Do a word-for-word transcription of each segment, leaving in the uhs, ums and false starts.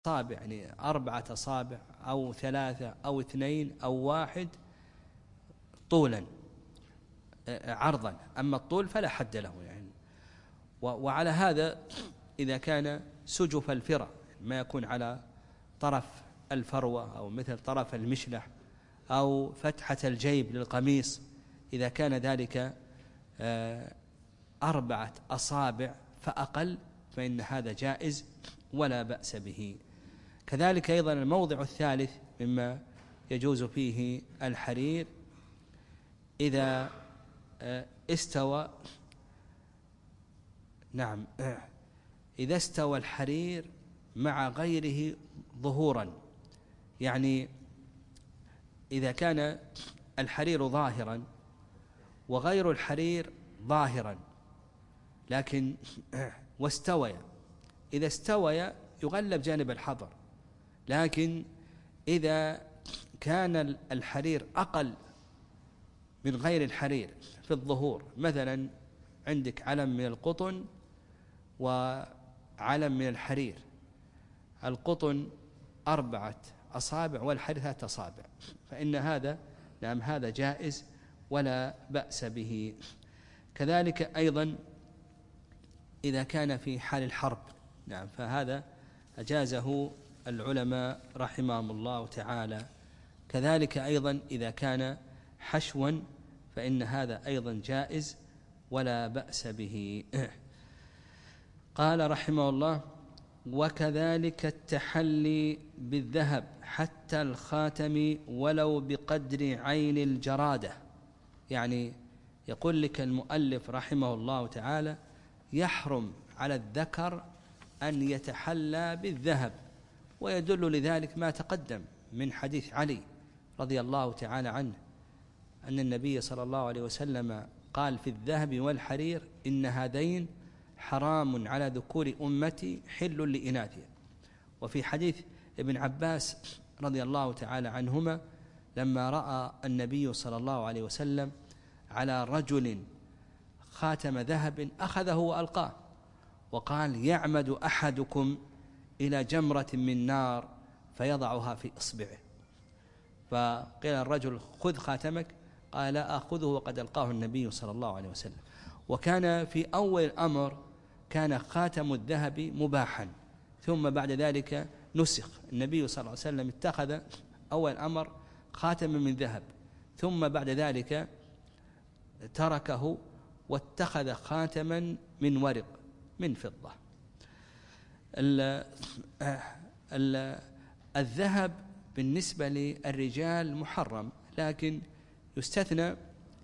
أصابع، يعني أربعة أصابع أو ثلاثة أو اثنين أو واحد طولا عرضا، أما الطول فلا حد له يعني. وعلى هذا إذا كان سجف الفرة ما يكون على طرف الفروة أو مثل طرف المشلح أو فتحة الجيب للقميص، إذا كان ذلك أربعة أصابع فأقل فإن هذا جائز ولا بأس به. كذلك أيضا الموضع الثالث مما يجوز فيه الحرير إذا استوى نعم إذا استوى الحرير مع غيره ظهورا، يعني إذا كان الحرير ظاهرا وغير الحرير ظاهرا لكن واستوي، إذا استوي يغلب جانب الحظر، لكن إذا كان الحرير أقل من غير الحرير في الظهور، مثلا عندك علم من القطن وعلم من الحرير، القطن أربعة أصابع والحرير ثلاثة أصابع، فإن هذا نعم هذا جائز ولا بأس به. كذلك أيضا إذا كان في حال الحرب نعم فهذا أجازه العلماء رحمهم الله تعالى. كذلك أيضا إذا كان حشوا فإن هذا أيضا جائز ولا بأس به. قال رحمه الله: وكذلك التحلي بالذهب حتى الخاتم ولو بقدر عين الجرادة. يعني يقول لك المؤلف رحمه الله تعالى يحرم على الذكر أن يتحلى بالذهب، ويدل لذلك ما تقدم من حديث علي رضي الله تعالى عنه أن النبي صلى الله عليه وسلم قال في الذهب والحرير إن هذين حرام على ذكور أمتي حل لإناثها. وفي حديث ابن عباس رضي الله تعالى عنهما لما رأى النبي صلى الله عليه وسلم على رجل خاتم ذهب أخذه وألقاه وقال: يعمد أحدكم إلى جمرة من نار فيضعها في إصبعه، فقيل الرجل: خذ خاتمك، قال: لا أخذه وقد ألقاه النبي صلى الله عليه وسلم. وكان في أول الأمر كان خاتم الذهب مباحا، ثم بعد ذلك نسخ، النبي صلى الله عليه وسلم اتخذ أول الأمر خاتما من ذهب، ثم بعد ذلك تركه واتخذ خاتما من ورق من فضة. ال ال الذهب بالنسبة للرجال محرم، لكن يستثنى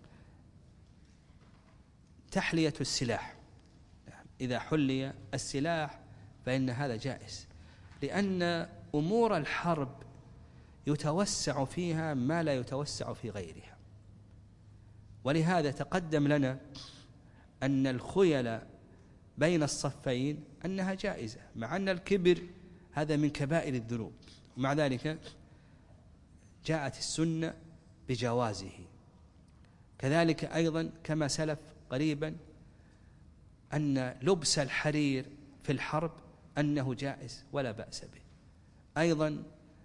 تحلية السلاح، إذا حلي السلاح فإن هذا جائز، لأن أمور الحرب يتوسع فيها ما لا يتوسع في غيرها. ولهذا تقدم لنا أن الخيل بين الصفين أنها جائزة، مع أن الكبر هذا من كبائر الذنوب، ومع ذلك جاءت السنة بجوازه. كذلك أيضا كما سلف قريبا أن لبس الحرير في الحرب أنه جائز ولا بأس به. أيضا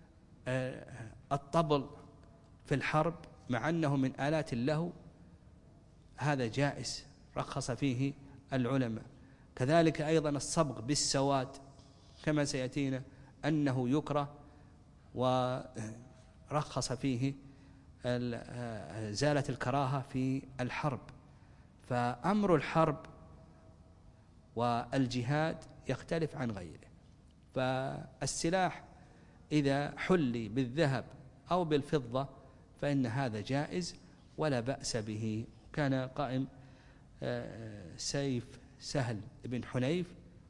الطبل في الحرب مع أنه من آلات اللهو هذا جائز رخص فيه العلماء. كذلك أيضا الصبغ بالسواد كما سيأتينا أنه يكره ورخص فيه زالت الكراهة في الحرب. فأمر الحرب والجهاد يختلف عن غيره. فالسلاح إذا حلي بالذهب أو بالفضة فإن هذا جائز ولا بأس به. كان قائم سيف سهل بن حنيف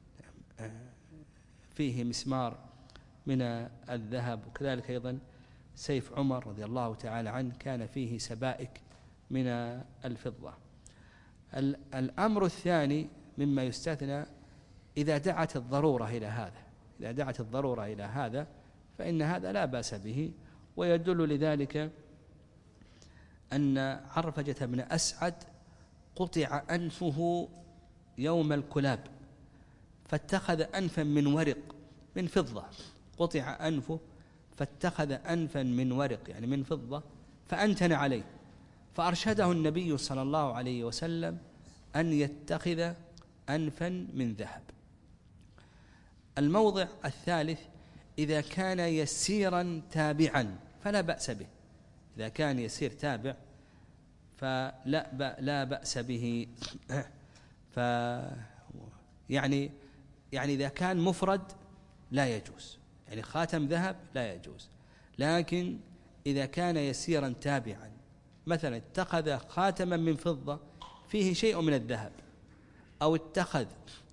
فيه مسمار من الذهب، وكذلك أيضا سيف عمر رضي الله تعالى عنه كان فيه سبائك من الفضة. الأمر الثاني مما يستثنى إذا دعت الضرورة إلى هذا، إذا دعت الضرورة إلى هذا فإن هذا لا بأس به. ويدل لذلك أن عرفجة بن أسعد قطع أنفه يوم الكلاب فاتخذ أنفا من ورق من فضة، قطع أنفه فاتخذ أنفا من ورق يعني من فضة فأنتن عليه، فأرشده النبي صلى الله عليه وسلم أن يتخذ أنفا من ذهب. الموضع الثالث: إذا كان يسيرا تابعا فلا بأس به. إذا كان يسير تابع فلا لا بأس به. ف يعني يعني إذا كان مفرد لا يجوز، يعني خاتم ذهب لا يجوز. لكن إذا كان يسيرا تابعا، مثلا اتخذ خاتما من فضة فيه شيء من الذهب، أو اتخذ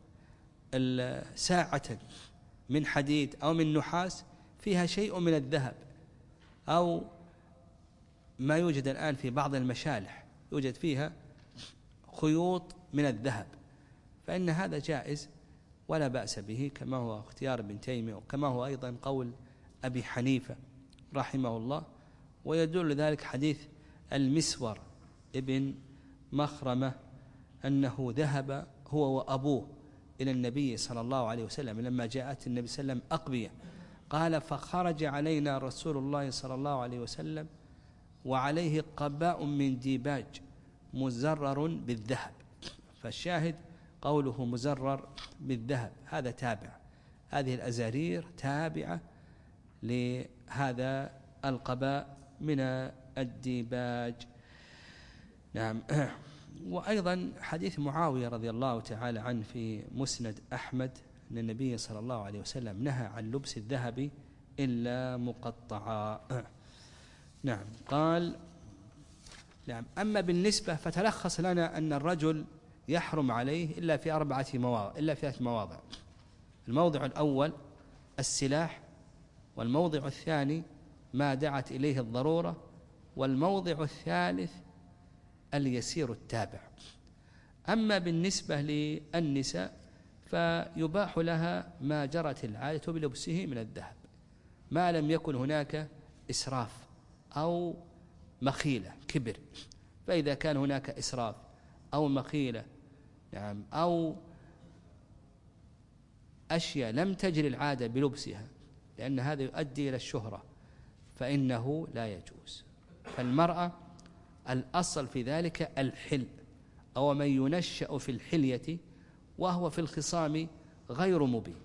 ساعة من حديد أو من نحاس فيها شيء من الذهب، أو ما يوجد الآن في بعض المشالح يوجد فيها خيوط من الذهب، فإن هذا جائز ولا بأس به، كما هو اختيار ابن تيمية، وكما هو أيضا قول أبي حنيفة رحمه الله. ويدل ذلك حديث المسور ابن مخرمة أنه ذهب هو وأبوه إلى النبي صلى الله عليه وسلم لما جاءت النبي صلى الله عليه وسلم أقبية، قال: فخرج علينا رسول الله صلى الله عليه وسلم وعليه قباء من ديباج مزرر بالذهب. فالشاهد قوله مزرر بالذهب، هذا تابع، هذه الأزارير تابعة لهذا القباء من الديباج. نعم. وأيضا حديث معاوية رضي الله تعالى عنه في مسند أحمد أن النبي صلى الله عليه وسلم نهى عن لبس الذهب إلا مقطعا. نعم. قال: نعم. أما بالنسبة فتلخص لنا أن الرجل يحرم عليه إلا في أربعة مواضع إلا في ثلاث مواضع. الموضع الأول السلاح، والموضع الثاني ما دعت إليه الضرورة، والموضع الثالث اليسير التابع. أما بالنسبة للنساء فيباح لها ما جرت العادة بلبسه من الذهب ما لم يكن هناك إسراف أو مخيلة كبر. فإذا كان هناك إسراف أو مخيلة نعم أو أشياء لم تجري العادة بلبسها، لأن هذا يؤدي إلى الشهرة، فإنه لا يجوز. فالمرأة الأصل في ذلك الحل، أو من ينشأ في الحلية وهو في الخصام غير مبين.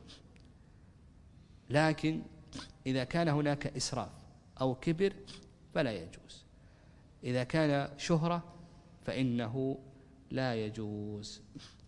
لكن إذا كان هناك إسراف أو كبر فلا يجوز. إذا كان شهرة فإنه لا يجوز.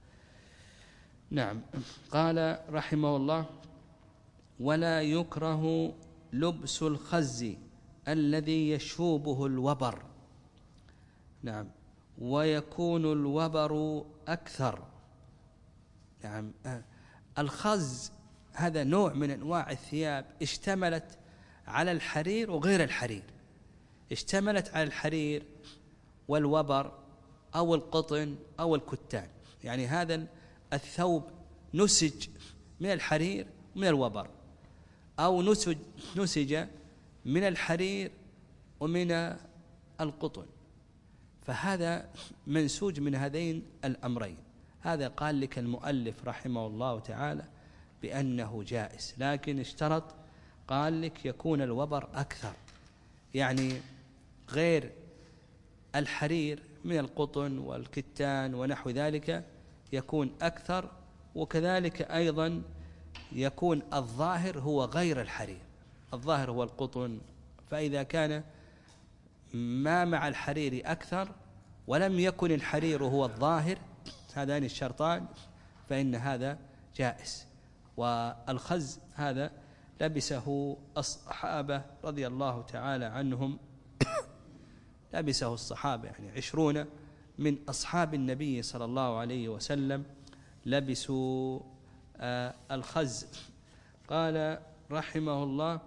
نعم. قال رحمه الله: ولا يكره لبس الخز الذي يشوبه الوبر. نعم. ويكون الوبر أكثر. نعم. الخز هذا نوع من أنواع الثياب اشتملت على الحرير وغير الحرير، اشتملت على الحرير والوبر أو القطن أو الكتان. يعني هذا الثوب نسج من الحرير ومن الوبر، أو نسج, نسج من الحرير ومن القطن، فهذا منسوج من هذين الأمرين. هذا قال لك المؤلف رحمه الله تعالى بأنه جائز، لكن اشترط قال لك يكون الوبر أكثر، يعني غير الحرير من القطن والكتان ونحو ذلك يكون أكثر، وكذلك أيضا يكون الظاهر هو غير الحرير، الظاهر هو القطن. فإذا كان ما مع الحرير أكثر ولم يكن الحرير هو الظاهر، هذان الشرطان، فإن هذا جائز. والخز هذا لبسه الصحابة رضي الله تعالى عنهم، لبسه الصحابة، يعني عشرون من أصحاب النبي صلى الله عليه وسلم لبسوا آه الخز. قال رحمه الله: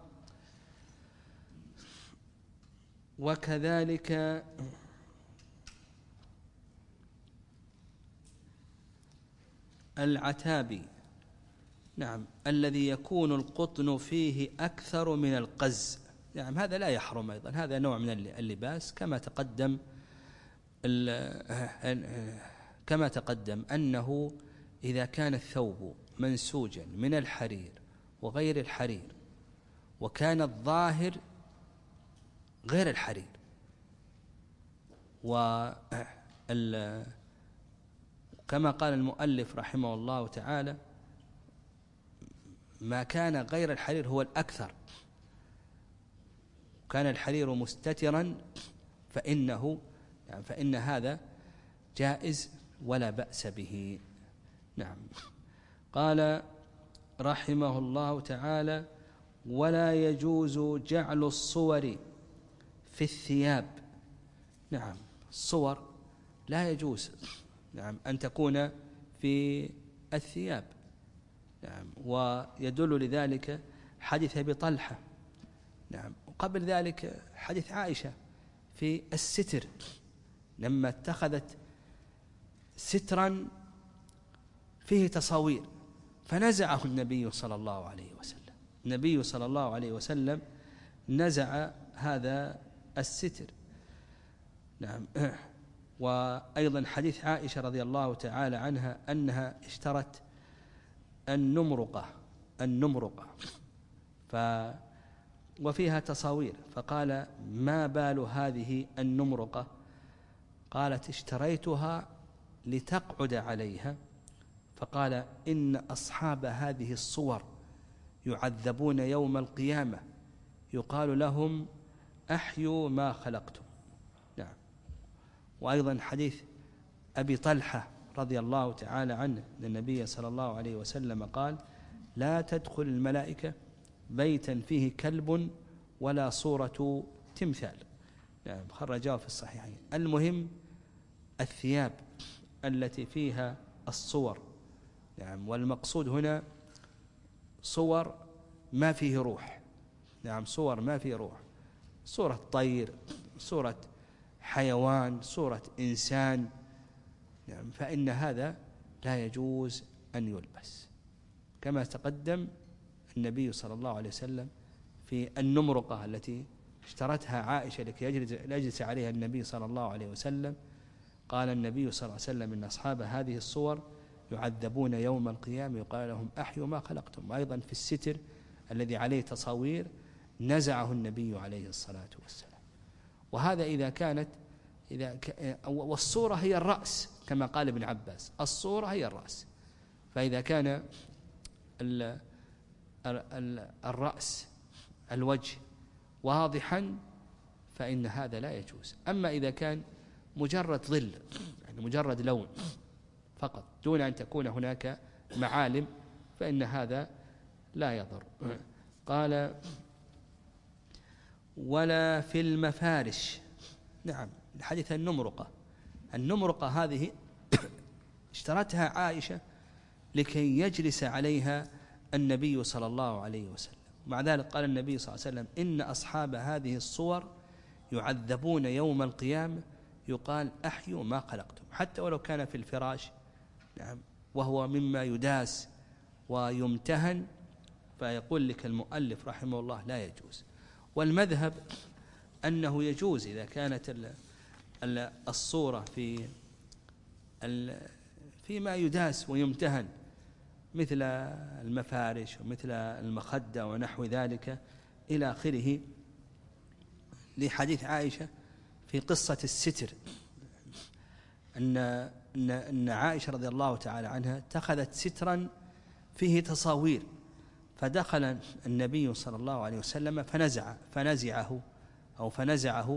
وكذلك العتابي، نعم، الذي يكون القطن فيه أكثر من القز. نعم. هذا لا يحرم أيضا، هذا نوع من اللباس كما تقدم كما تقدم أنه إذا كان الثوب منسوجا من الحرير وغير الحرير وكان الظاهر غير الحرير. وكما قال المؤلف رحمه الله تعالى ما كان غير الحرير هو الأكثر، كان الحرير مستترا فإنه يعني فإن هذا جائز ولا بأس به. نعم. قال رحمه الله تعالى: ولا يجوز جعل الصور في الثياب. نعم، الصور لا يجوز نعم أن تكون في الثياب. نعم، ويدل لذلك حديث أبي طلحة. نعم، وقبل ذلك حديث عائشة في الستر لما اتخذت سترا فيه تصاوير فنزعه النبي صلى الله عليه وسلم. النبي صلى الله عليه وسلم نزع هذا الستر. نعم. وأيضا حديث عائشة رضي الله تعالى عنها أنها اشترت النمرقة النمرقة ف وفيها تصاوير، فقال: ما بال هذه النمرقة؟ قالت: اشتريتها لتقعد عليها. فقال: إن أصحاب هذه الصور يعذبون يوم القيامة يقال لهم أحيوا ما خلقتم. نعم. وأيضا حديث أبي طلحة رضي الله تعالى عنه أن النبي صلى الله عليه وسلم قال: لا تدخل الملائكة بيتا فيه كلب ولا صورة تمثال. نعم، خرجاه في الصحيحين. المهم الثياب التي فيها الصور. نعم، والمقصود هنا صور ما فيه روح. نعم، صور ما فيه روح، صورة طير، صورة حيوان، صورة إنسان. نعم، فإن هذا لا يجوز أن يلبس. كما تقدم النبي صلى الله عليه وسلم في النمرقة التي اشترتها عائشة لكي يجلس عليها النبي صلى الله عليه وسلم. قال النبي صلى الله عليه وسلم: إن أصحاب هذه الصور يعذبون يوم القيامة يقال لهم أحيوا ما خلقتم. وأيضا في الستر الذي عليه تصاوير نزعه النبي عليه الصلاة والسلام. وهذا إذا كانت إذا ك... والصورة هي الرأس كما قال ابن عباس، الصورة هي الرأس. فإذا كان ال... الرأس الوجه واضحا فإن هذا لا يجوز. أما إذا كان مجرد ظل يعني مجرد لون فقط دون أن تكون هناك معالم فإن هذا لا يضر. قال: ولا في المفارش. نعم، حديث النمرقة النمرقة هذه اشترتها عائشة لكي يجلس عليها النبي صلى الله عليه وسلم. مع ذلك قال النبي صلى الله عليه وسلم: إن أصحاب هذه الصور يعذبون يوم القيامة يقال أحيوا ما خلقتم، حتى ولو كان في الفراش. نعم، وهو مما يداس ويمتهن. فيقول لك المؤلف رحمه الله لا يجوز. والمذهب أنه يجوز إذا كانت الصورة في فيما يداس ويمتهن مثل المفارش ومثل المخدة ونحو ذلك إلى آخره، لحديث عائشة في قصة الستر أن أن عائشة رضي الله تعالى عنها اتخذت سترا فيه تصاوير فدخل النبي صلى الله عليه وسلم فنزع فنزعه أو فنزعه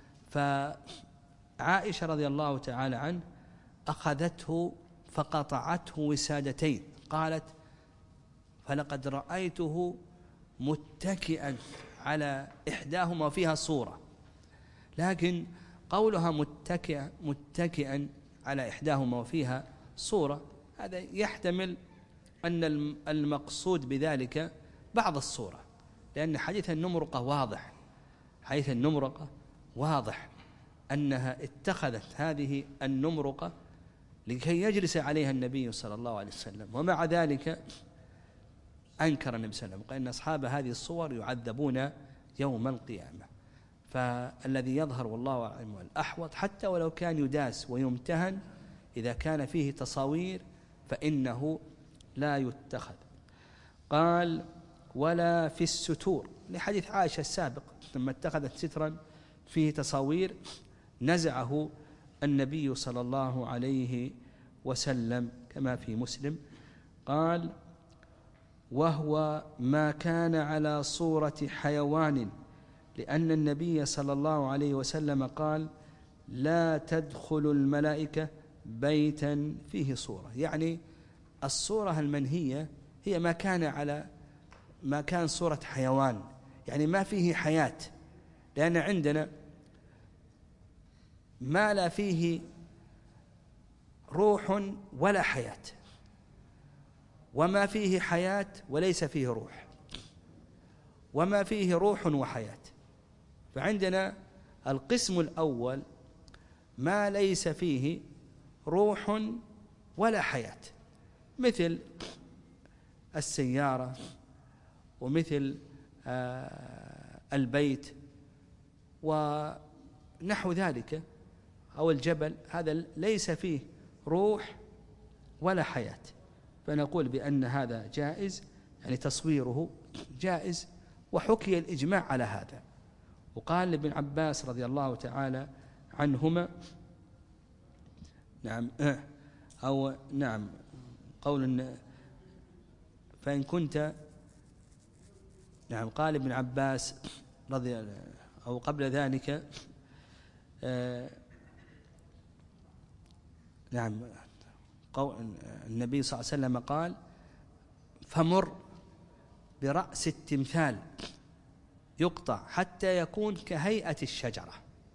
فعائشة رضي الله تعالى عنه أخذته فقطعته وسادتين. قالت: فلقد رأيته متكئا على إحداهما فيها صورة. لكن قولها متكئا متكئا على إحداهما وفيها صورة هذا يحتمل أن المقصود بذلك بعض الصورة، لأن حديث النمرقة واضح حديث النمرقة واضح أنها اتخذت هذه النمرقة لكي يجلس عليها النبي صلى الله عليه وسلم. ومع ذلك أنكر النبي صلى الله عليه وسلم، قال: إن أصحاب هذه الصور يعذبون يوم القيامة. فالذي يظهر والله أعلم والأحوط حتى ولو كان يداس ويمتهن إذا كان فيه تصاوير فإنه لا يتخذ. قال: ولا في الستور. لحديث عائشة السابق لما اتخذت سترا فيه تصاوير نزعه النبي صلى الله عليه وسلم كما في مسلم، قال: وهو ما كان على صورة حيوان، لأن النبي صلى الله عليه وسلم قال: لا تدخل الملائكة بيتا فيه صورة. يعني الصورة المنهية هي ما كان على ما كان صورة حيوان، يعني ما فيه حياة، لأن عندنا ما لا فيه روح ولا حياة، وما فيه حياة وليس فيه روح، وما فيه روح وحياة. فعندنا القسم الأول ما ليس فيه روح ولا حياة، مثل السيارة ومثل البيت ونحو ذلك، أو الجبل، هذا ليس فيه روح ولا حياة، فنقول بأن هذا جائز، يعني تصويره جائز، وحكي الإجماع على هذا. وقال لابن عباس رضي الله تعالى عنهما، نعم أو نعم قول فإن كنت، نعم قال ابن عباس رضي أو قبل ذلك آه نعم قول النبي صلى الله عليه وسلم قال: فمر برأس التمثال يقطع حتى يكون كهيئة الشجرة.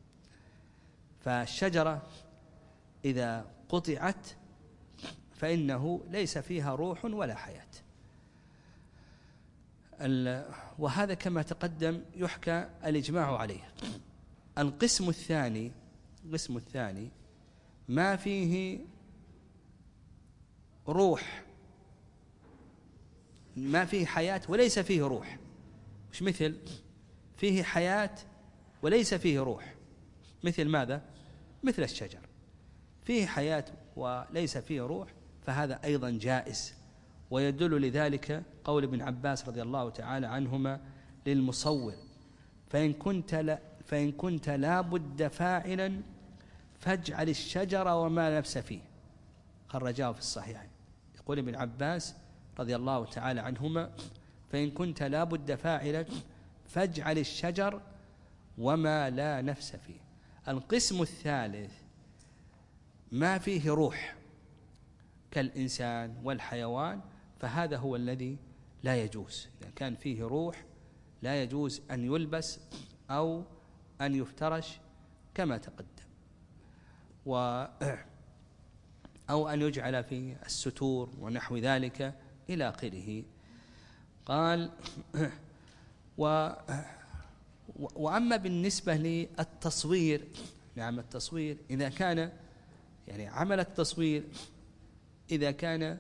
فالشجرة إذا قطعت فإنه ليس فيها روح ولا حياة. وهذا كما تقدم يحكى الإجماع عليه. القسم الثاني القسم الثاني ما فيه روح، ما فيه حياة وليس فيه روح. مش مثل فيه حياة وليس فيه روح، مثل ماذا؟ مثل الشجر فيه حياة وليس فيه روح، فهذا أيضا جائز. ويدل لذلك قول ابن عباس رضي الله تعالى عنهما للمصور: فإن كنت لا, فإن كنت لا بد فاعلا فاجعل الشجر وما نفس فيه. خرجاه في الصحيحين. يقول ابن عباس رضي الله تعالى عنهما: فإن كنت لا بد فاعلا فاجعل الشجر وما لا نفس فيه. القسم الثالث ما فيه روح كالإنسان والحيوان، فهذا هو الذي لا يجوز. إذا كان فيه روح لا يجوز أن يلبس أو أن يفترش كما تقدم، و أو أن يجعل في الستور ونحو ذلك إلى آخره. قال: و وأما بالنسبة للتصوير، نعم التصوير إذا كان يعني عمل التصوير إذا كان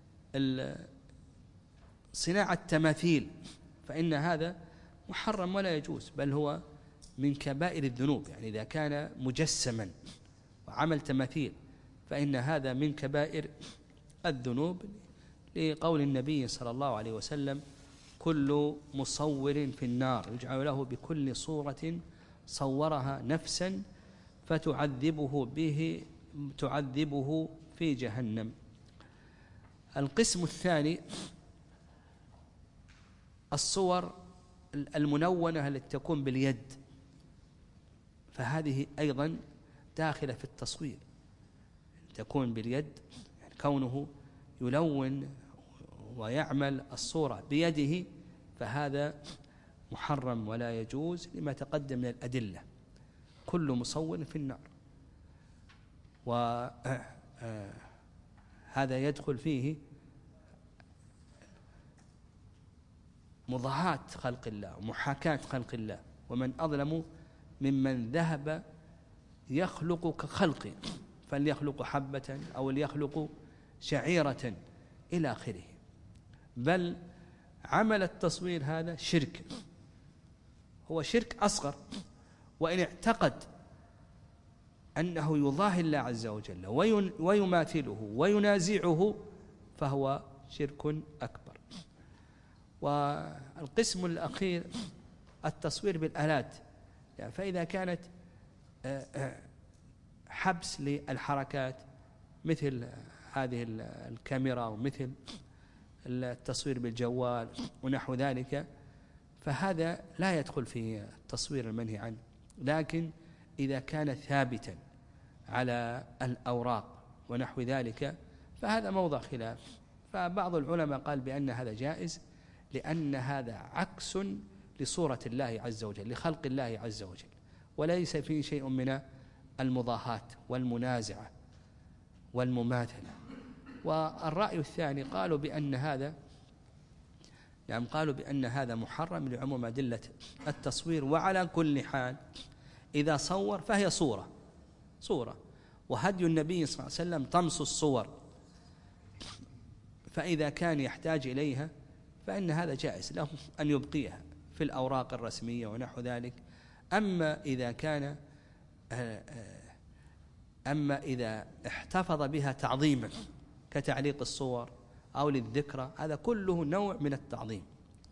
صناعة تماثيل فإن هذا محرم ولا يجوز، بل هو من كبائر الذنوب. يعني إذا كان مجسما وعمل تماثيل فإن هذا من كبائر الذنوب، لقول النبي صلى الله عليه وسلم: كل مصور في النار يجعل له بكل صورة صورها نفسا فتعذبه به تعذبه في جهنم. القسم الثاني الصور المنونة التي تكون باليد، فهذه أيضا داخلة في التصوير، تكون باليد، يعني كونه يلون ويعمل الصورة بيده فهذا محرم ولا يجوز لما تقدم من الأدلة. كل مصور في النار، وهذا يدخل فيه مضاهاة خلق الله ومحاكاة خلق الله، ومن أظلم ممن ذهب يخلق كخلقه، فليخلق حبة أو ليخلق شعيرة إلى آخره. بل عمل التصوير هذا شرك، هو شرك أصغر، وإن اعتقد أنه يضاهي الله عز وجل ويماثله وينازعه فهو شرك أكبر. والقسم الأخير التصوير بالآلات، فإذا كانت حبس للحركات مثل هذه الكاميرا ومثل التصوير بالجوال ونحو ذلك، فهذا لا يدخل في التصوير المنهي عنه. لكن إذا كان ثابتا على الأوراق ونحو ذلك فهذا موضع خلاف. فبعض العلماء قال بأن هذا جائز، لأن هذا عكس لصورة الله عز وجل، لخلق الله عز وجل، وليس فيه شيء من المضاهاة والمنازعة والمماثلة. والرأي الثاني قالوا بأن هذا نعم قالوا بأن هذا محرم لعموم أدلة التصوير. وعلى كل حال إذا صور فهي صورة صورة وهدي النبي صلى الله عليه وسلم طمس الصور، فإذا كان يحتاج إليها فإن هذا جائز له أن يبقيها في الأوراق الرسمية ونحو ذلك. أما إذا كان أما إذا احتفظ بها تعظيما كتعليق الصور أو للذكرى، هذا كله نوع من التعظيم.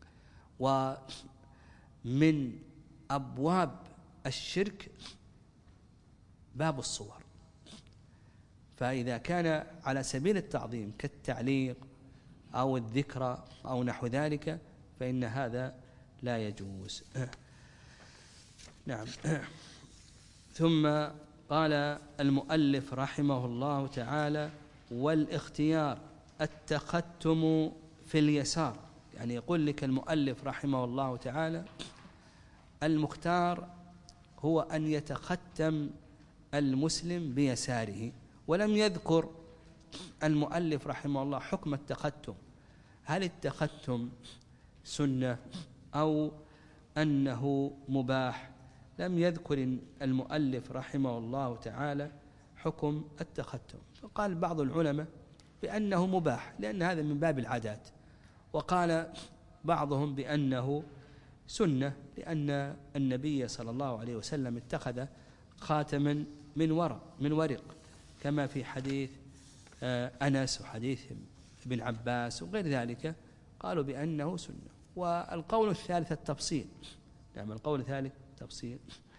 ومن أبواب الشرك باب الصور، فإذا كان على سبيل التعظيم كالتعليق أو الذكرى أو نحو ذلك فإن هذا لا يجوز. نعم. ثم قال المؤلف رحمه الله تعالى: والاختيار التختم في اليسار. يعني يقول لك المؤلف رحمه الله تعالى المختار هو أن يتختم المسلم بيساره، ولم يذكر المؤلف رحمه الله حكم التختم، هل التختم سنة أو أنه مباح؟ لم يذكر المؤلف رحمه الله تعالى حكم التختم. فقال بعض العلماء بأنه مباح لأن هذا من باب العادات، وقال بعضهم بأنه سنة لأن النبي صلى الله عليه وسلم اتخذ خاتما من ورق من ورق كما في حديث أنس وحديث ابن عباس وغير ذلك، قالوا بأنه سنة. والقول الثالث التفصيل. نعم القول الثالث تفصيل،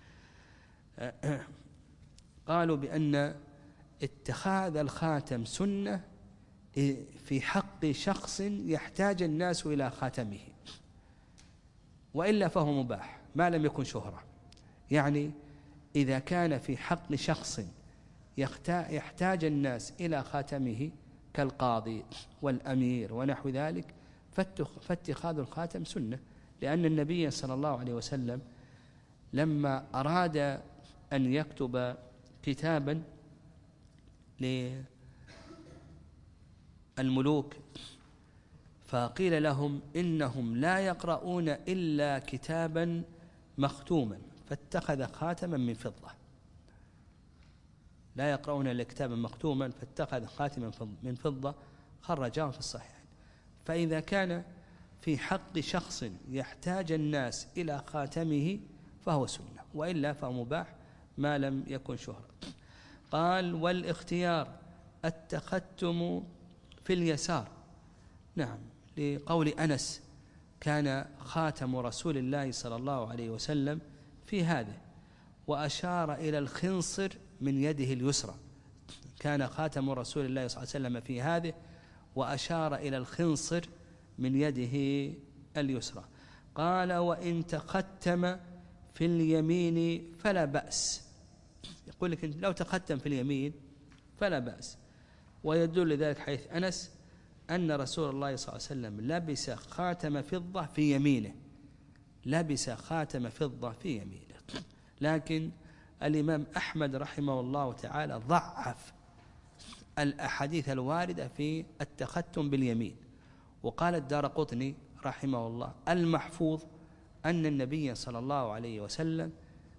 قالوا بأن اتخاذ الخاتم سنة في حق شخص يحتاج الناس إلى خاتمه، وإلا فهو مباح ما لم يكن شهرة. يعني إذا كان في حق شخص يحتاج الناس إلى خاتمه كالقاضي والأمير ونحو ذلك فاتخاذ الخاتم سنة، لأن النبي صلى الله عليه وسلم لما أراد أن يكتب كتابا للملوك فقيل لهم إنهم لا يقرؤون إلا كتابا مختوما، فاتخذ خاتما من فضة. لا يقرؤون إلا كتابا مختوما فاتخذ خاتما من فضة، خرجاه في الصحيح. فإذا كان في حق شخص يحتاج الناس إلى خاتمه فهو سنة، وإلا فهو مباح ما لم يكن شهرة. قال: والاختيار التختم في اليسار. نعم، لقول أنس: كان خاتم رسول الله صلى الله عليه وسلم في هذا، وأشار إلى الخنصر من يده اليسرى. كان خاتم رسول الله صلى الله عليه وسلم في هذا وأشار إلى الخنصر من يده اليسرى. قال: وإن تختم في اليمين فلا بأس. يقول لك لو تختم في اليمين فلا بأس. ويدل ذلك حيث أنس أن رسول الله صلى الله عليه وسلم لبس خاتم فضة في يمينه، لبس خاتم فضة في يمينه. لكن الإمام أحمد رحمه الله تعالى ضعف الأحاديث الواردة في التختم باليمين. وقال الدارقطني رحمه الله: المحفوظ أن النبي صلى الله عليه وسلم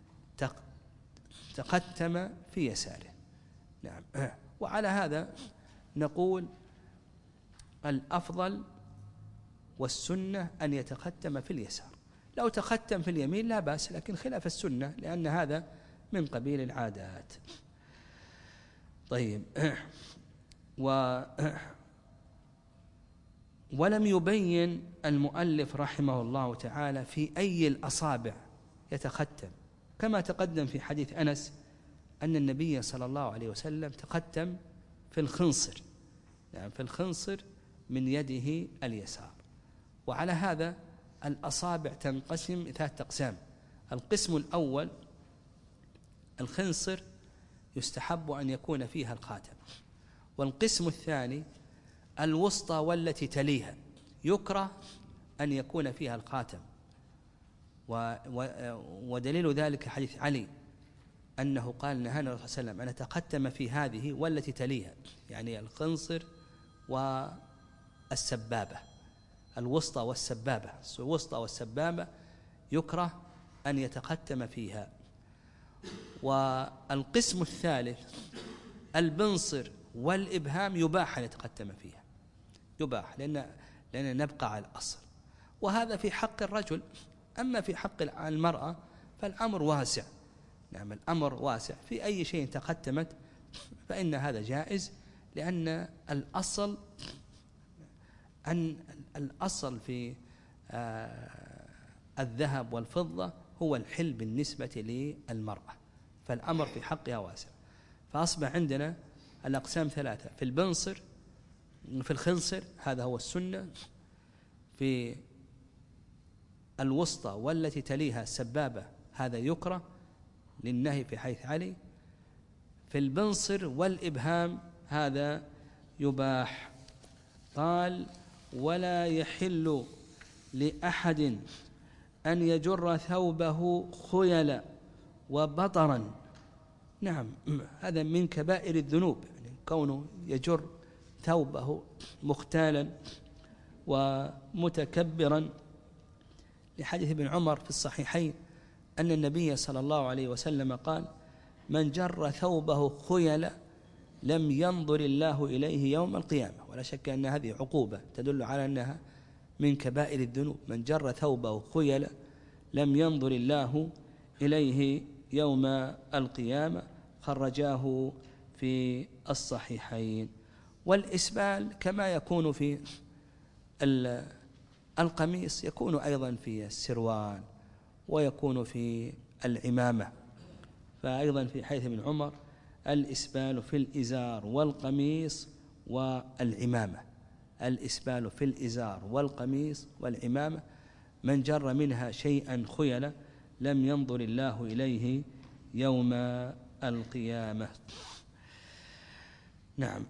تختم في يساره. نعم. وعلى هذا نقول الأفضل والسنة أن يتختم في اليسار. لو تختم في اليمين لا بأس، لكن خلاف السنة لأن هذا من قبيل العادات. طيب. و ولم يبين المؤلف رحمه الله تعالى في أي الأصابع يتختم، كما تقدم في حديث أنس أن النبي صلى الله عليه وسلم تختم في الخنصر، يعني في الخنصر من يده اليسار. وعلى هذا الأصابع تنقسم ثلاثة أقسام. القسم الأول الخنصر يستحب أن يكون فيها الخاتم، والقسم الثاني الوسطى والتي تليها يكره أن يكون فيها الخاتم، ودليل ذلك حديث علي أنه قال نهانا الرسول صلى الله عليه وسلم أن نتختم في هذه والتي تليها، يعني الخنصر والسبابة، الوسطى والسبابة، الوسطى والسبابة يكره أن يتختم فيها. والقسم الثالث البنصر والإبهام يباح أن يتختم فيها، يباح لأن لأن نبقى على الأصل، وهذا في حق الرجل. أما في حق المرأة فالأمر واسع، نعم الأمر واسع، في أي شيء تختمت فإن هذا جائز، لأن الأصل أن الأصل في الذهب والفضة هو الحل بالنسبة للمرأة، فالأمر في حقها واسع. فأصبح عندنا الأقسام ثلاثة: في البنصر، في الخنصر هذا هو السنة، في الوسطى والتي تليها السبابة هذا يكره للنهي في حيث علي، في البنصر والإبهام هذا يباح. قال: ولا يحل لأحد أن يجر ثوبه خيلا وبطرا. نعم هذا من كبائر الذنوب، يعني كونه يجر ثوبه مختالا ومتكبرا، لحديث ابن عمر في الصحيحين أن النبي صلى الله عليه وسلم قال: من جر ثوبه خيلا لم ينظر الله إليه يوم القيامة. ولا شك أن هذه عقوبة تدل على أنها من كبائر الذنوب. من جر ثوبه خيلا لم ينظر الله إليه يوم القيامة، خرجاه في الصحيحين. والإسبال كما يكون في القميص يكون أيضا في السروال ويكون في العمامة، فأيضا في حيث ابن عمر الإسبال في الإزار والقميص والعمامة، الإسبال في الإزار والقميص والعمامة، من جر منها شيئا خيلا لم ينظر الله إليه يوم القيامة. نعم.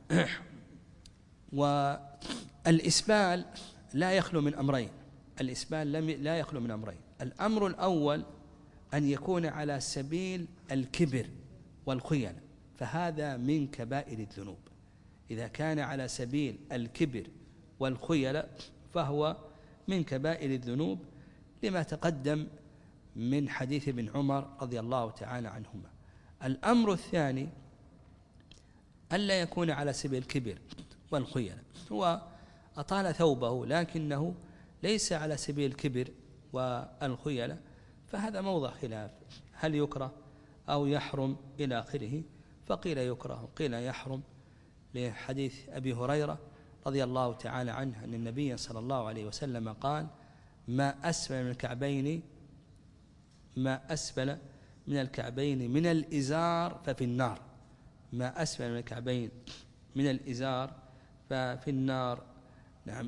والإسبال لا يخلو من أمرين، الإسبال لا يخلو من أمرين. الأمر الأول أن يكون على سبيل الكبر والخيانة، فهذا من كبائر الذنوب. إذا كان على سبيل الكبر والخيانة فهو من كبائر الذنوب، لما تقدم من حديث ابن عمر رضي الله تعالى عنهما. الأمر الثاني ألا يكون على سبيل الكبر والخيانة، هو أطال ثوبه لكنه ليس على سبيل الكبر والخيانة، فهذا موضع خلاف، هل يكره أو يحرم إلى آخره. فقيل يكره وقيل يحرم، لحديث أبي هريرة رضي الله تعالى عنه أن النبي صلى الله عليه وسلم قال: ما أسفل من الكعبين ما أسفل من الكعبين من الإزار ففي النار، ما أسفل من الكعبين من الإزار ففي النار. نعم.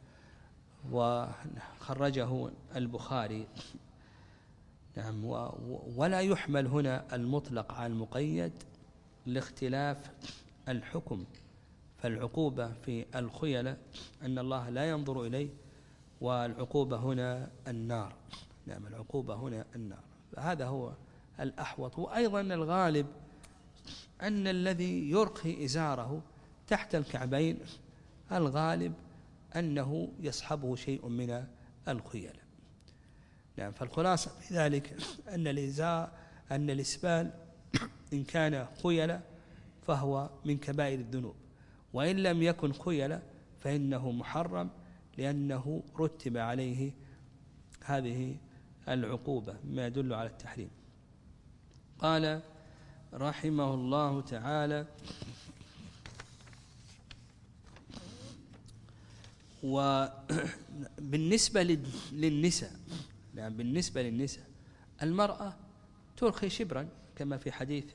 وخرجه البخاري. نعم. ولا يحمل هنا المطلق على المقيد لاختلاف الحكم، فالعقوبة في الخيلة أن الله لا ينظر إليه، والعقوبة هنا النار. نعم العقوبة هنا النار، هذا هو الأحوط. وأيضا الغالب أن الذي يرخي إزاره تحت الكعبين الغالب أنه يصحبه شيء من الخيلة. نعم. فالخلاصة في ذلك أن الإزار أن الإسبال إن كان خيلة فهو من كبائر الذنوب، وإن لم يكن خيلة فإنه محرم، لأنه رتب عليه هذه العقوبة ما يدل على التحريم. قال رحمه الله تعالى: وبالنسبة للنساء، يعني بالنسبة للنساء المرأة ترخي شبرا كما في حديث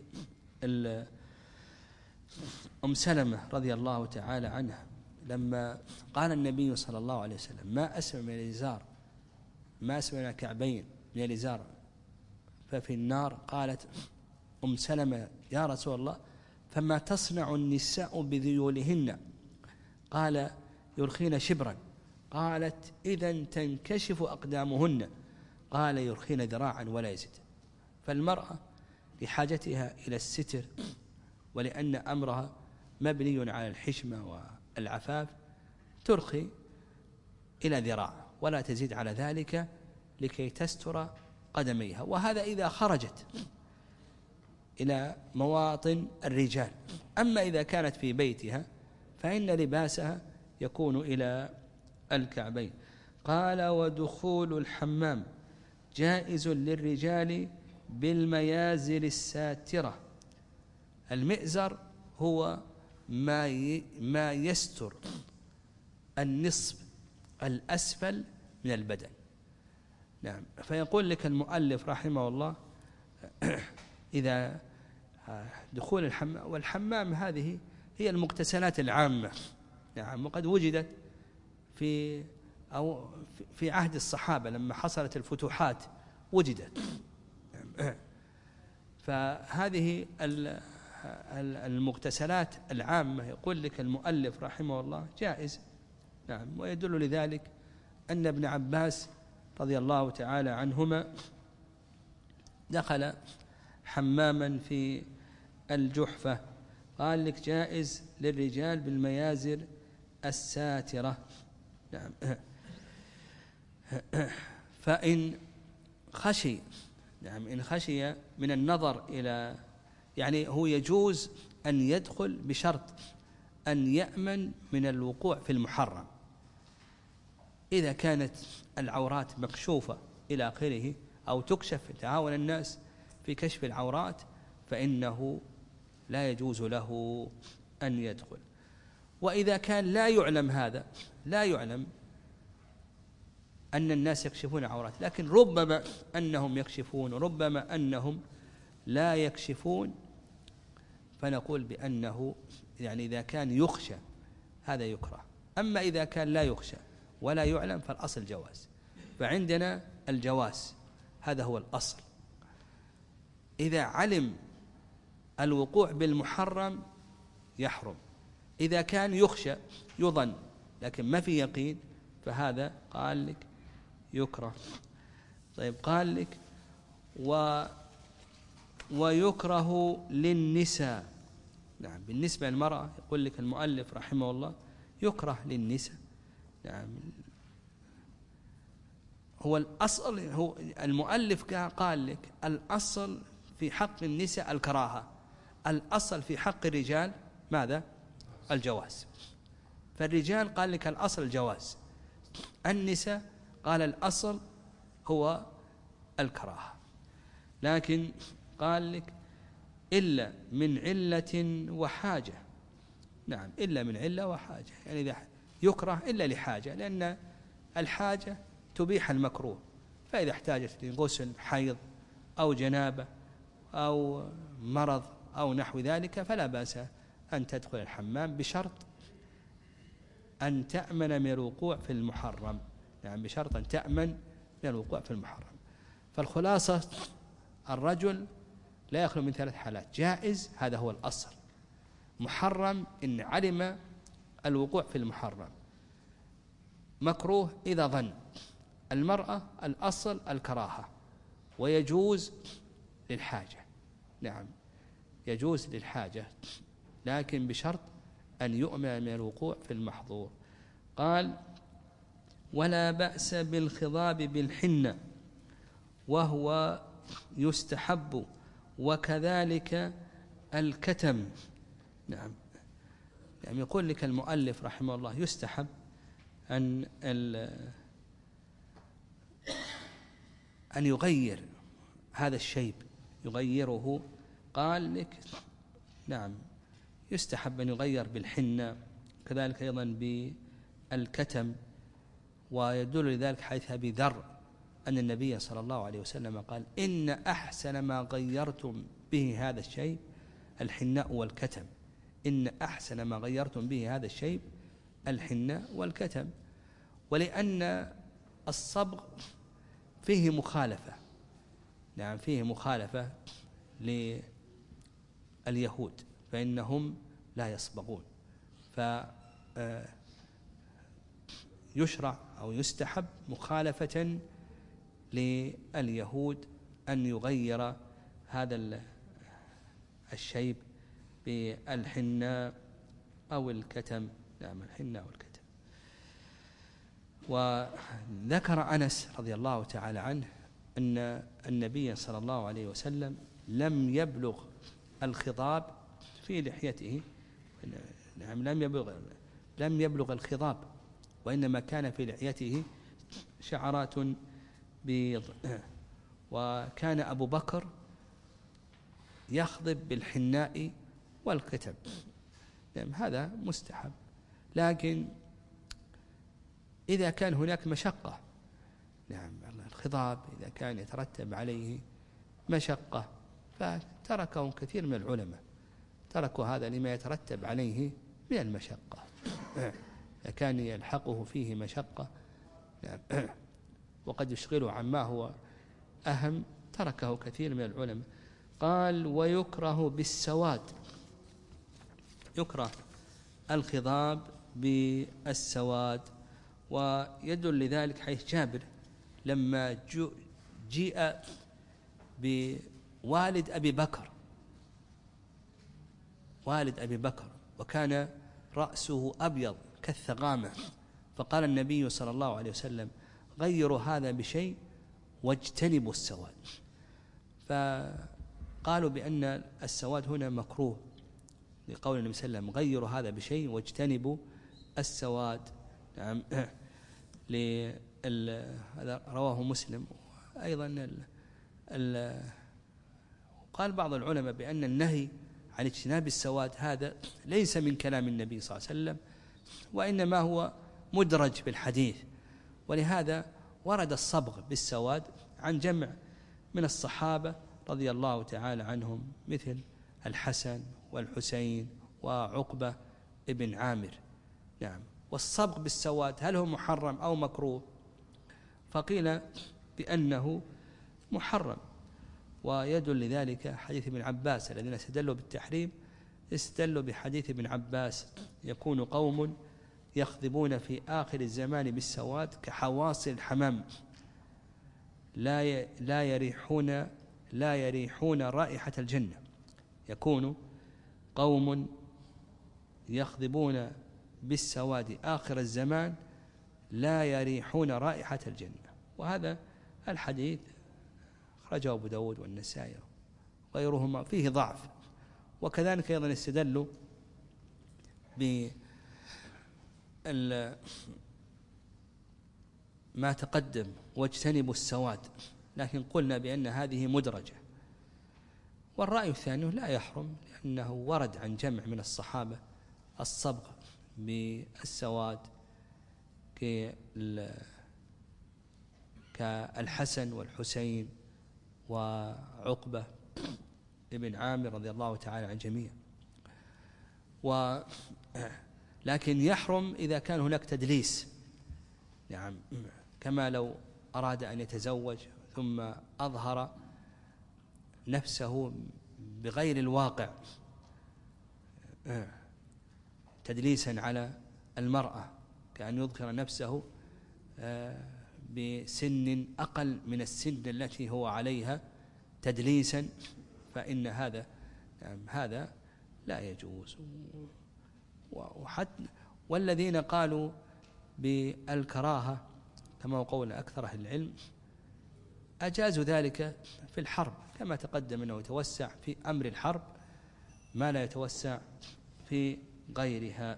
أم سلمة رضي الله تعالى عنها لما قال النبي صلى الله عليه وسلم ما أسفل من الإزار ما أسفل من الكعبين من الإزار ففي النار. قالت أم سلمة يا رسول الله فما تصنع النساء بذيولهن؟ قال يرخين شبرا. قالت إذن تنكشف أقدامهن. قال يرخين ذراعا ولا يزيد. فالمرأة لحاجتها إلى الستر ولأن أمرها مبني على الحشمة والعفاف ترخي إلى ذراع ولا تزيد على ذلك لكي تستر قدميها، وهذا إذا خرجت إلى مواطن الرجال. أما إذا كانت في بيتها فإن لباسها يكون إلى الكعبين. قال ودخول الحمام جائز للرجال بالميازر الساترة. المئزر هو ما ما يستر النصف الأسفل من البدن. نعم. فيقول لك المؤلف رحمه الله إذا دخول الحمام، والحمام هذه هي المغتسلات العامة. نعم. وقد وجدت في أو في عهد الصحابة لما حصلت الفتوحات وجدت. فهذه المغتسلات العامة يقول لك المؤلف رحمه الله جائز. نعم. ويدل لذلك أن ابن عباس رضي الله تعالى عنهما دخل حماما في الجحفة قال لك جائز للرجال بالميازر الساترة. نعم. فإن خشي نعم إن خشي من النظر إلى، يعني هو يجوز أن يدخل بشرط أن يأمن من الوقوع في المحرم. إذا كانت العورات مكشوفة إلى آخره أو تكشف تعاون الناس في كشف العورات فإنه لا يجوز له أن يدخل. وإذا كان لا يعلم هذا، لا يعلم أن الناس يكشفون عورات، لكن ربما أنهم يكشفون ربما أنهم لا يكشفون، فنقول بأنه يعني إذا كان يخشى هذا يكره. أما إذا كان لا يخشى ولا يعلم فالأصل جواز. فعندنا الجواز هذا هو الأصل. إذا علم الوقوع بالمحرم يحرم. إذا كان يخشى يظن لكن ما في يقين فهذا قال لك يكره. طيب قال لك و ويكره للنساء. نعم. بالنسبة للمرأة يقول لك المؤلف رحمه الله يكره للنساء. نعم. هو الأصل، هو المؤلف قال لك الأصل في حق النساء الكراهة، الأصل في حق الرجال ماذا؟ الجواز. فالرجال قال لك الأصل الجواز، النساء قال الأصل هو الكراهة. لكن قال لك إلا من علة وحاجة. نعم. إلا من علة وحاجة، يعني إذا يكره إلا لحاجة، لأن الحاجة تبيح المكروه. فإذا احتاجت لغسل حيض أو جنابة أو مرض أو نحو ذلك فلا بأس أن تدخل الحمام بشرط أن تأمن من الوقوع في المحرم. يعني بشرط أن تأمن من الوقوع في المحرم. فالخلاصة الرجل لا يخلو من ثلاث حالات: جائز هذا هو الأصل، محرم إن علم الوقوع في المحرم، مكروه إذا ظن. المرأة الأصل الكراهة ويجوز للحاجة. نعم. يجوز للحاجة لكن بشرط أن يؤمن من الوقوع في المحظور. قال ولا بأس بالخضاب بالحنة وهو يستحب وكذلك الكتم. نعم. يعني يقول لك المؤلف رحمه الله يستحب أن أن يغير هذا الشيب، يغيره. قال لك نعم يستحب أن يغير بالحنة، كذلك أيضا الكتم. ويدل لذلك حديث أبي ذر أن النبي صلى الله عليه وسلم قال: إن أحسن ما غيرتم به هذا الشيء الحناء والكتم. إن أحسن ما غيرتم به هذا الشيء الحناء والكتم. ولأن الصبغ فيه مخالفة، نعم فيه مخالفة لليهود، فإنهم لا يصبغون، فيشرع أو يستحب مخالفة لليهود أن يغير هذا الشيب بالحناء أو الكتم. نعم الحناء والكتم. وذكر أنس رضي الله تعالى عنه أن النبي صلى الله عليه وسلم لم يبلغ الخضاب في لحيته. نعم لم يبلغ لم يبلغ الخضاب، وإنما كان في لحيته شعرات بيض. وكان أبو بكر يخضب بالحناء والكتم. نعم هذا مستحب، لكن إذا كان هناك مشقة، نعم الخضاب إذا كان يترتب عليه مشقة فتركه كثير من العلماء، تركوا هذا لما يترتب عليه من المشقة. إذا كان يلحقه فيه مشقة وقد يشغله عما هو أهم تركه كثير من العلماء. قال: ويكره بالسواد، يكره الخضاب بالسواد. ويدل لذلك حيث جابر لما جيء بوالد أبي بكر، والد أبي بكر وكان رأسه أبيض كالثغامة، فقال النبي صلى الله عليه وسلم: غيروا هذا بشيء واجتنبوا السواد. فقالوا بأن السواد هنا مكروه لقول النبي صلى الله عليه وسلم: غيروا هذا بشيء واجتنبوا السواد. نعم هذا رواه مسلم. أيضا ال ال قال بعض العلماء بأن النهي عن اجتناب السواد هذا ليس من كلام النبي صلى الله عليه وسلم، وإنما هو مدرج بالحديث، ولهذا ورد الصبغ بالسواد عن جمع من الصحابة رضي الله تعالى عنهم مثل الحسن والحسين وعقبة ابن عامر. نعم. والصبغ بالسواد هل هو محرم أو مكروه؟ فقيل بأنه محرم، ويدل لذلك حديث ابن عباس. الذين استدلوا بالتحريم استدلوا بحديث ابن عباس: يكون قوم يخضبون في آخر الزمان بالسواد كحواصل الحمام لا لا يريحون لا يريحون رائحة الجنة. يكون قوم يخضبون بالسواد آخر الزمان لا يريحون رائحة الجنة. وهذا الحديث أخرجه أبو داود والنسائي وغيرهما، فيه ضعف. وكذلك أيضا استدلوا بما تقدم واجتنبوا السواد، لكن قلنا بأن هذه مدرجة. والرأي الثاني لا يحرم، لأنه ورد عن جمع من الصحابة الصبغ بالسواد كالحسن والحسين وعقبة ابن عامر رضي الله تعالى عن جميع. ولكن يحرم إذا كان هناك تدليس، نعم كما لو أراد أن يتزوج ثم أظهر نفسه بغير الواقع تدليسا على المرأة، كأن يظهر نفسه بسن أقل من السن التي هو عليها تدليسا، فإن هذا هذا لا يجوز. وحتى والذين قالوا بالكراهة كما هو قول أكثر أهل العلم أجازوا ذلك في الحرب، كما تقدم أنه يتوسع في أمر الحرب ما لا يتوسع في غيرها.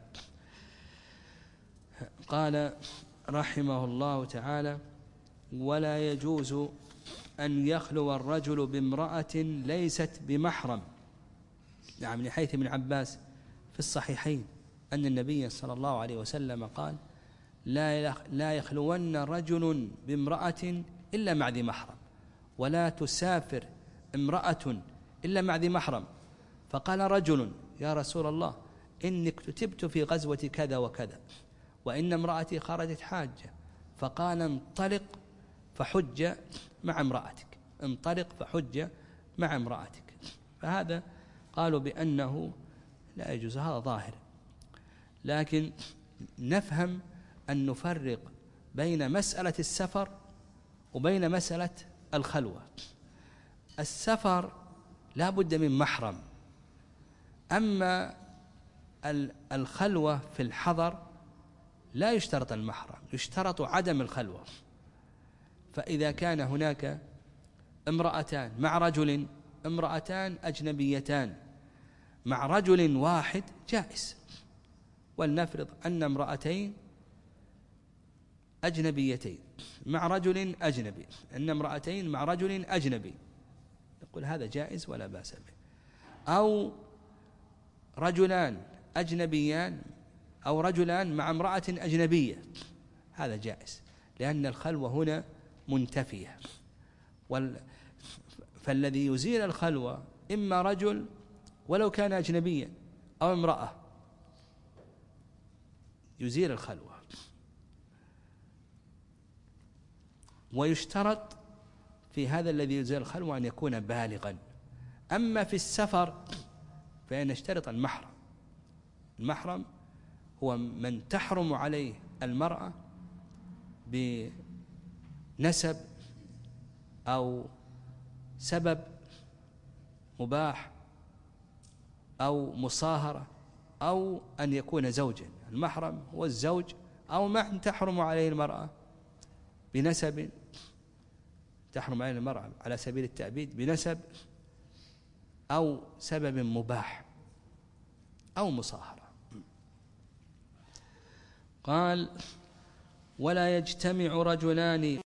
قال رحمه الله تعالى: ولا يجوز أن يخلو الرجل بامرأة ليست بمحرم. نعم لحديث ابن عباس في الصحيحين أن النبي صلى الله عليه وسلم قال: لا لا يخلون رجل بامرأة إلا مع ذي محرم، ولا تسافر امرأة إلا مع ذي محرم. فقال رجل: يا رسول الله، إني اكتتبت في غزوة كذا وكذا، وإن امرأتي خرجت حاجة. فقال: انطلق فحج مع امرأتك، انطلق فحج مع امرأتك. فهذا قالوا بأنه لا يجوز، هذا ظاهر. لكن نفهم أن نفرق بين مسألة السفر وبين مسألة الخلوة. السفر لا بد من محرم، أما الخلوة في الحضر لا يشترط المحرم، يشترط عدم الخلوة. فإذا كان هناك امرأتان مع رجل، امرأتان أجنبيتان مع رجل واحد جائز. ولنفرض أن امرأتين أجنبيتين مع رجل أجنبي، أن امرأتين مع رجل أجنبي، نقول هذا جائز ولا بأس به. أو رجلان أجنبيان أو رجلان مع امرأة أجنبية، هذا جائز، لأن الخلوة هنا منتفية. وال... فالذي يزيل الخلوة إما رجل ولو كان أجنبيا، أو امرأة يزيل الخلوة. ويشترط في هذا الذي يزيل الخلوة أن يكون بالغا. أما في السفر فإن اشترط المحرم. المحرم هو من تحرم عليه المرأة بنسب أو سبب مباح أو مصاهرة، أو أن يكون زوجا. المحرم هو الزوج، أو من تحرم عليه المرأة بنسب، تحرم عليه المرأة على سبيل التأبيد بنسب أو سبب مباح أو مصاهرة. قال: ولا يجتمع رجلان